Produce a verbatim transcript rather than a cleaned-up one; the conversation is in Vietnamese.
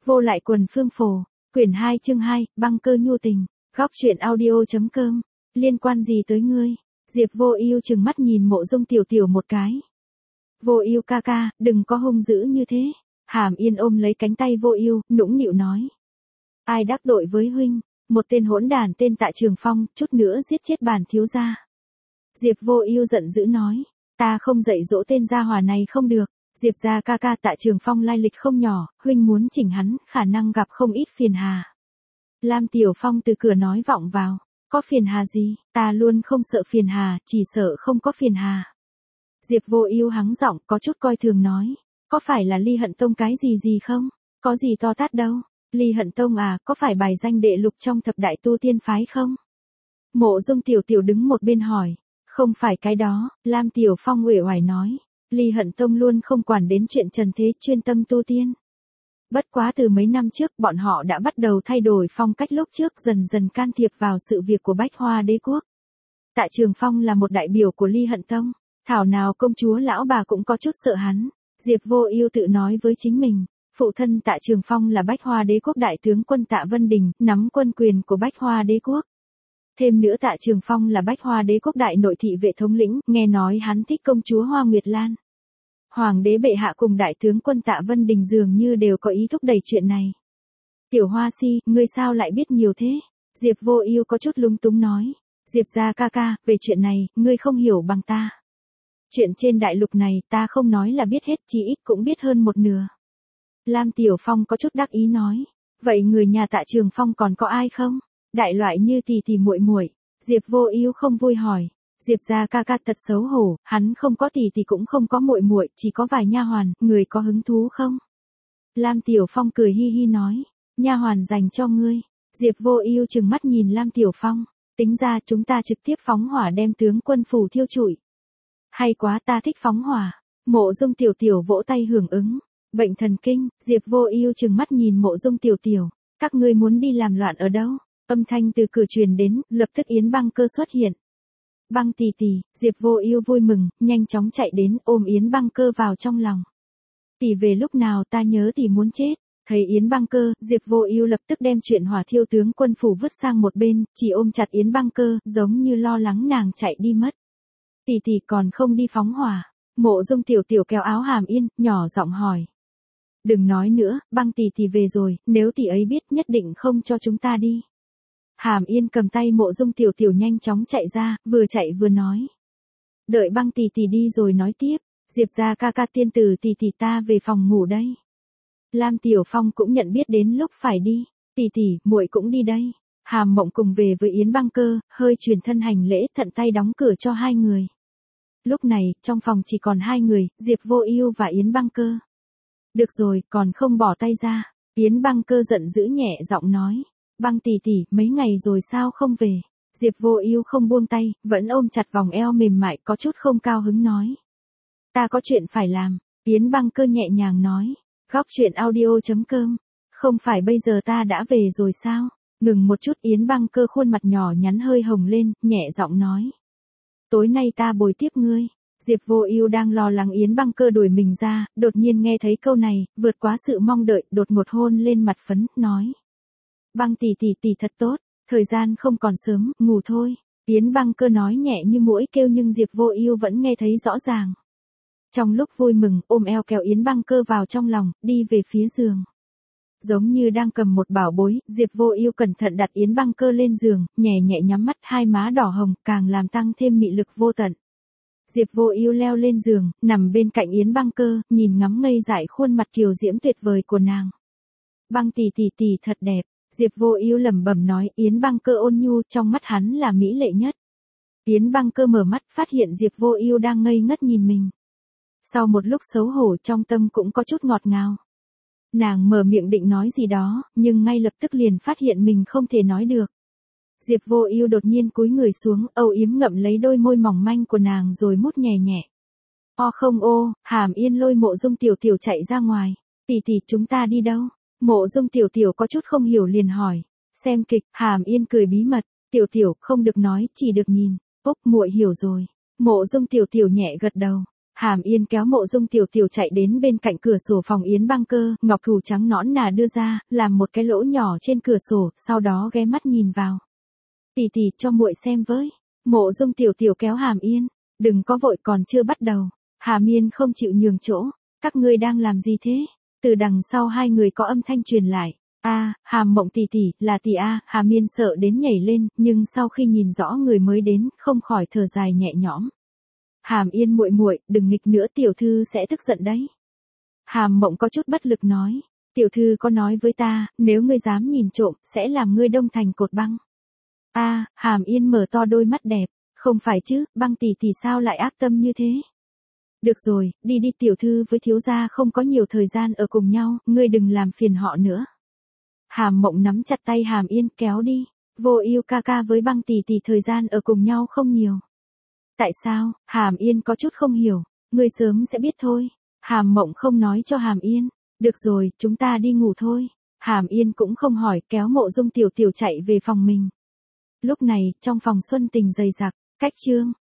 Vô lại quần phương phổ, quyển hai chương hai, băng cơ nhu tình, góc truyện audio.com, liên quan gì tới ngươi? Diệp Vô Ưu trừng mắt nhìn Mộ Dung Tiểu Tiểu một cái. Vô Ưu ca ca, đừng có hung dữ như thế. Hàm Yên ôm lấy cánh tay Vô Ưu, nũng nịu nói. Ai đắc tội với huynh, một tên hỗn đản tên Tạ Trường Phong, chút nữa giết chết bản thiếu gia. Diệp Vô Ưu giận dữ nói, ta không dạy dỗ tên gia hỏa này không được. Diệp gia ca ca Tạ Trường Phong lai lịch không nhỏ, huynh muốn chỉnh hắn, khả năng gặp không ít phiền hà. Lam Tiểu Phong từ cửa nói vọng vào, có phiền hà gì, ta luôn không sợ phiền hà, chỉ sợ không có phiền hà. Diệp Vô Ưu hắng giọng, có chút coi thường nói, có phải là Ly Hận Tông cái gì gì không, có gì to tát đâu, Ly Hận Tông à, có phải bài danh đệ lục trong thập đại tu tiên phái không? Mộ Dung Tiểu Tiểu đứng một bên hỏi, không phải cái đó, Lam Tiểu Phong uể oải nói. Ly Hận Tông luôn không quản đến chuyện trần thế, chuyên tâm tu tiên. Bất quá từ mấy năm trước bọn họ đã bắt đầu thay đổi phong cách lúc trước, dần dần can thiệp vào sự việc của Bách Hoa Đế quốc. Tạ Trường Phong là một đại biểu của Ly Hận Tông, thảo nào công chúa lão bà cũng có chút sợ hắn. Diệp Vô Ưu tự nói với chính mình, phụ thân Tạ Trường Phong là Bách Hoa Đế quốc đại tướng quân Tạ Vân Đình, nắm quân quyền của Bách Hoa Đế quốc. Thêm nữa Tạ Trường Phong là Bách Hoa Đế quốc đại nội thị vệ thống lĩnh, nghe nói hắn thích công chúa Hoa Nguyệt Lan. Hoàng đế bệ hạ cùng đại tướng quân Tạ Vân Đình dường như đều có ý thúc đẩy chuyện này. Tiểu Hoa Si, ngươi sao lại biết nhiều thế? Diệp Vô Ưu có chút lúng túng nói. Diệp gia ca ca, về chuyện này, ngươi không hiểu bằng ta. Chuyện trên đại lục này ta không nói là biết hết, chí ít cũng biết hơn một nửa. Lam Tiểu Phong có chút đắc ý nói. Vậy người nhà Tạ Trường Phong còn có ai không? Đại loại như tỷ tỷ muội muội. Diệp Vô Ưu không vui hỏi. Diệp gia ca ca thật xấu hổ, hắn không có tỷ tỷ cũng không có muội muội, chỉ có vài nha hoàn, người có hứng thú không? Lam Tiểu Phong cười hi hi nói, nha hoàn dành cho ngươi. Diệp Vô Ưu trừng mắt nhìn Lam Tiểu Phong, tính ra chúng ta trực tiếp phóng hỏa đem tướng quân phủ thiêu trụi. Hay quá, ta thích phóng hỏa. Mộ Dung Tiểu Tiểu vỗ tay hưởng ứng. Bệnh thần kinh, Diệp Vô Ưu trừng mắt nhìn Mộ Dung Tiểu Tiểu, các ngươi muốn đi làm loạn ở đâu? Âm thanh từ cửa truyền đến, lập tức Yến Băng Cơ xuất hiện. Băng tỷ tỷ, Diệp Vô Ưu vui mừng, nhanh chóng chạy đến ôm Yến Băng Cơ vào trong lòng. Tỷ về lúc nào ta nhớ tỷ muốn chết. Thấy Yến Băng Cơ, Diệp Vô Ưu lập tức đem chuyện hỏa thiêu tướng quân phủ vứt sang một bên, chỉ ôm chặt Yến Băng Cơ, giống như lo lắng nàng chạy đi mất. Tỷ tỷ còn không đi phóng hỏa. Mộ Dung Tiểu Tiểu kéo áo Hàm Yên, nhỏ giọng hỏi. Đừng nói nữa, Băng tỷ tỷ về rồi, nếu tỷ ấy biết nhất định không cho chúng ta đi. Hàm Yên cầm tay Mộ Dung Tiểu Tiểu nhanh chóng chạy ra, vừa chạy vừa nói. Đợi Băng tỷ tỷ đi rồi nói tiếp, Diệp gia ca ca tiên tử tỷ tỷ ta về phòng ngủ đây. Lam Tiểu Phong cũng nhận biết đến lúc phải đi, tỷ tỷ, muội cũng đi đây. Hàm Mộng cùng về với Yến Băng Cơ, hơi truyền thân hành lễ, thận tay đóng cửa cho hai người. Lúc này, trong phòng chỉ còn hai người, Diệp Vô Ưu và Yến Băng Cơ. Được rồi, còn không bỏ tay ra. Yến Băng Cơ giận dữ nhẹ giọng nói. Băng tỷ tỷ, mấy ngày rồi sao không về? Diệp Vô Ưu không buông tay, vẫn ôm chặt vòng eo mềm mại, có chút không cao hứng nói. Ta có chuyện phải làm. Yến Băng Cơ nhẹ nhàng nói. Góc truyện audio.com. Không phải bây giờ ta đã về rồi sao? Ngừng một chút, Yến Băng Cơ khuôn mặt nhỏ nhắn hơi hồng lên, nhẹ giọng nói. Tối nay ta bồi tiếp ngươi. Diệp Vô Ưu đang lo lắng Yến Băng Cơ đuổi mình ra, đột nhiên nghe thấy câu này, vượt quá sự mong đợi, đột ngột hôn lên mặt phấn, nói. Băng tỷ tỷ tỷ thật tốt, thời gian không còn sớm, ngủ thôi. Yến Băng Cơ nói nhẹ như muỗi kêu nhưng Diệp Vô Ưu vẫn nghe thấy rõ ràng. Trong lúc vui mừng, ôm eo kéo Yến Băng Cơ vào trong lòng, đi về phía giường. Giống như đang cầm một bảo bối, Diệp Vô Ưu cẩn thận đặt Yến Băng Cơ lên giường, nhẹ nhẹ nhắm mắt, hai má đỏ hồng, càng làm tăng thêm mị lực vô tận. Diệp Vô Ưu leo lên giường, nằm bên cạnh Yến Băng Cơ, nhìn ngắm ngây dại khuôn mặt kiều diễm tuyệt vời của nàng. Băng tỷ tỷ tỷ thật đẹp. Diệp Vô Ưu lẩm bẩm nói, Yến Băng Cơ ôn nhu, trong mắt hắn là mỹ lệ nhất. Yến Băng Cơ mở mắt, phát hiện Diệp Vô Ưu đang ngây ngất nhìn mình. Sau một lúc xấu hổ, trong tâm cũng có chút ngọt ngào. Nàng mở miệng định nói gì đó, nhưng ngay lập tức liền phát hiện mình không thể nói được. Diệp Vô Ưu đột nhiên cúi người xuống, âu yếm ngậm lấy đôi môi mỏng manh của nàng rồi mút nhẹ nhẹ. O không ô, Hàm Yên lôi Mộ Dung Tiểu Tiểu chạy ra ngoài. Tỷ tỷ, chúng ta đi đâu? Mộ Dung Tiểu Tiểu có chút không hiểu liền hỏi. Xem kịch. Hàm Yên cười bí mật. Tiểu Tiểu, không được nói, chỉ được nhìn. Úc, muội hiểu rồi. Mộ Dung Tiểu Tiểu nhẹ gật đầu. Hàm Yên kéo Mộ Dung Tiểu Tiểu chạy đến bên cạnh cửa sổ phòng yến băng cơ, ngọc thủ trắng nõn nà đưa ra, làm một cái lỗ nhỏ trên cửa sổ, sau đó ghé mắt nhìn vào. Tỷ tỷ cho muội xem với. Mộ Dung Tiểu Tiểu kéo Hàm Yên, đừng có vội còn chưa bắt đầu. Hàm Yên không chịu nhường chỗ, các ngươi đang làm gì thế? Từ đằng sau hai người có âm thanh truyền lại. A, Hàm Mộng tỷ tỷ, là tỷ a. Hàm Yên sợ đến nhảy lên, nhưng sau khi nhìn rõ người mới đến, không khỏi thở dài nhẹ nhõm. Hàm Yên muội muội, đừng nghịch nữa, tiểu thư sẽ tức giận đấy. Hàm Mộng có chút bất lực nói, tiểu thư có nói với ta, nếu ngươi dám nhìn trộm, sẽ làm ngươi đông thành cột băng. A, Hàm Yên mở to đôi mắt đẹp, không phải chứ, băng tỷ tỷ sao lại ác tâm như thế? Được rồi, đi đi, tiểu thư với thiếu gia không có nhiều thời gian ở cùng nhau, ngươi đừng làm phiền họ nữa. Hàm Mộng nắm chặt tay Hàm Yên kéo đi, Vô Ưu ca ca với băng tỷ tỷ thời gian ở cùng nhau không nhiều. Tại sao? Hàm Yên có chút không hiểu, ngươi sớm sẽ biết thôi. Hàm Mộng không nói cho Hàm Yên, được rồi, chúng ta đi ngủ thôi. Hàm Yên cũng không hỏi, kéo Mộ Dung Tiểu Tiểu chạy về phòng mình. Lúc này, trong phòng Xuân Tình dày đặc, cách chương